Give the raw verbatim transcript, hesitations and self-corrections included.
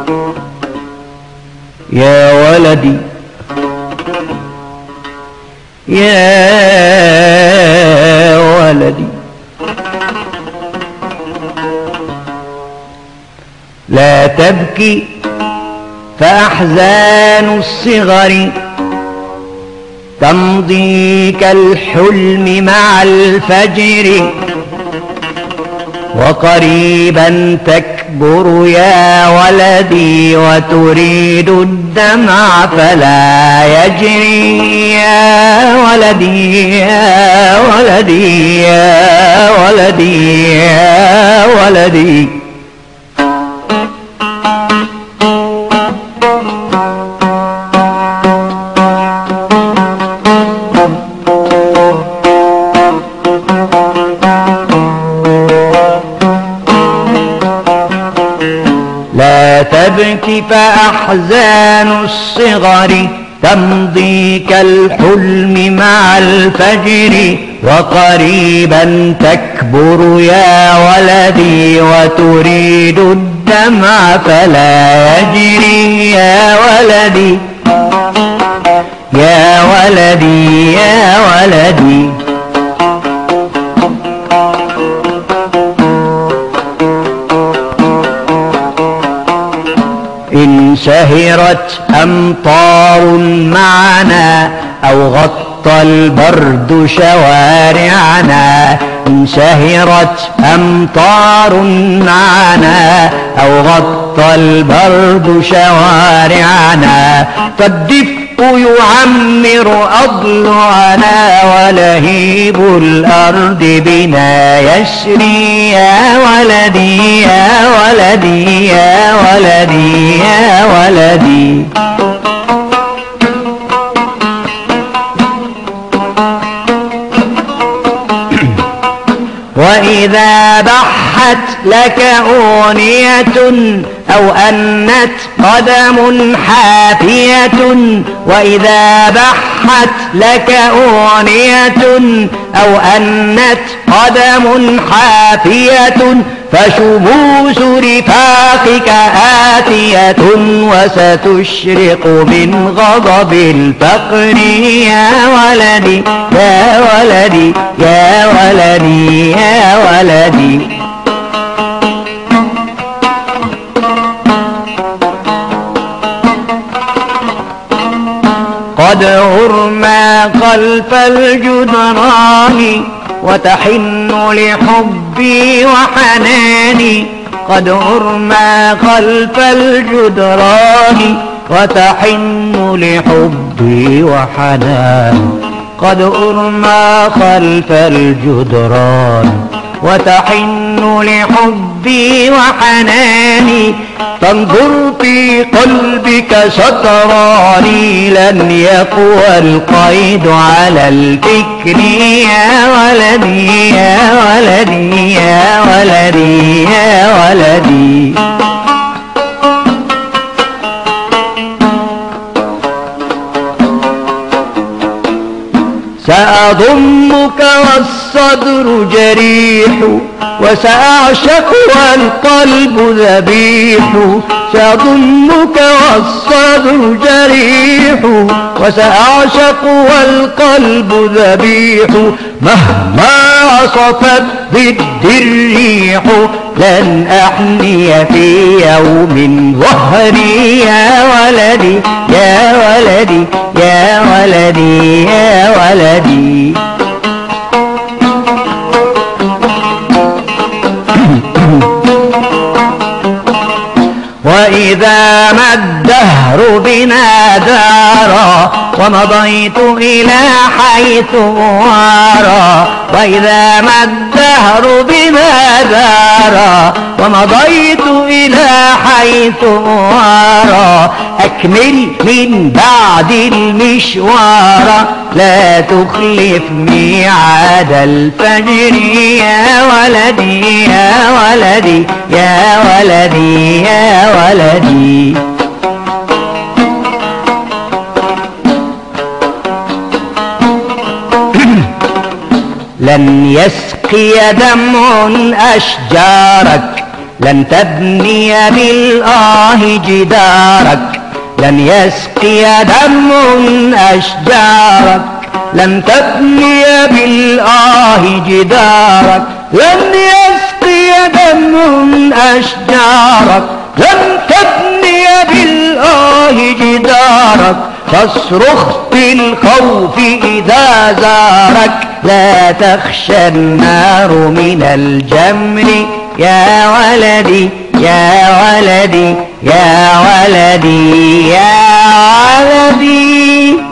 يا ولدي يا ولدي لا تبكي فأحزان الصغر تمضي كالحلم مع الفجر، وقريبا تكبر يا ولدي وتريد الدمع فلا يجري. يا ولدي يا ولدي يا ولدي يا ولدي لا تبكي فأحزان الصغر تمضي كالحلم مع الفجر، وقريبا تكبر يا ولدي وتريد الدمع فلا يجري. يا ولدي يا ولدي يا ولدي إن شهرت أمطار معنا أو غطى البرد شوارعنا، إن شهرت أمطار معنا أو غطى البرد شوارعنا، فالدفء يعمر أضلعنا ولهيب الأرض بنا يشري. يا ولدي يا ولدي يا ولدي يا ولدي وإذا بحت لك أغنية أو أنت قدم حافية، وإذا بحت لك أغنية أو أنت قدم حافية، فشموس رفاقك آتية وستشرق من غضب الفقر. يا ولدي يا ولدي يا ولدي يا ولدي قد غرنا خلف الجدران وتحن لحبي وحناني، قد غرنا خلف الجدران وتحن لحبي وحناني، قد غرنا خلف الجدران وتحن لحبي وحناني، فانظر في قلبك سطراني لن يقوى القيد على الفكر. يا ولدي يا ولدي يا ولدي يا ولدي سأضمك والصدر جريح وسأعشق والقلب ذبيح، سأضمك والصدر جريح وسأعشق والقلب ذبيح، مهما عصفت ضد الريح لن أحني في يوم ظهري. يا ولدي يا ولدي يا ولدي يا ولدي وإذا ما الدهر بنا دارا ومضيت إلى حيث أرى، وإذا ما الدهر بنا دارا ومضيت إلى حيث أرى، أكمل من بعد المشوار لا تخلف ميعاد الفجر. يا ولدي يا ولدي يا ولدي يا ولدي لن يسقي دمع أشجارك لن تبني بالآه جدارك، لن يسقي دمع أشجارك، لن تبني بالآه جدارك، لن يسقي دمع أشجارك، لن تبني بالآه جدارك، فاصرخ بالخوف إذا زارك، لا تخشى النار من الجمر يا ولدي يا ولدي يا ولدي يا ولدي.